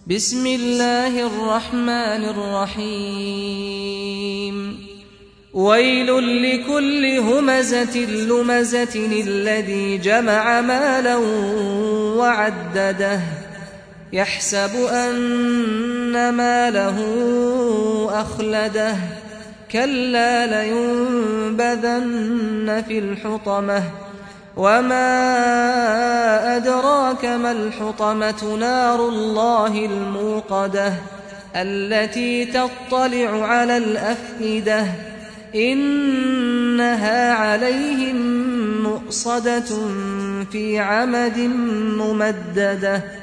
بسم الله الرحمن الرحيم ويل لكل همزة لمزة الذي جمع مالا وعدده يحسب أن ماله أخلده كلا لينبذن في الحطمة وما أدراك ما الحطمة نار الله الموقدة التي تطلع على الأفئدة إنها عليهم مؤصدة في عمد ممددة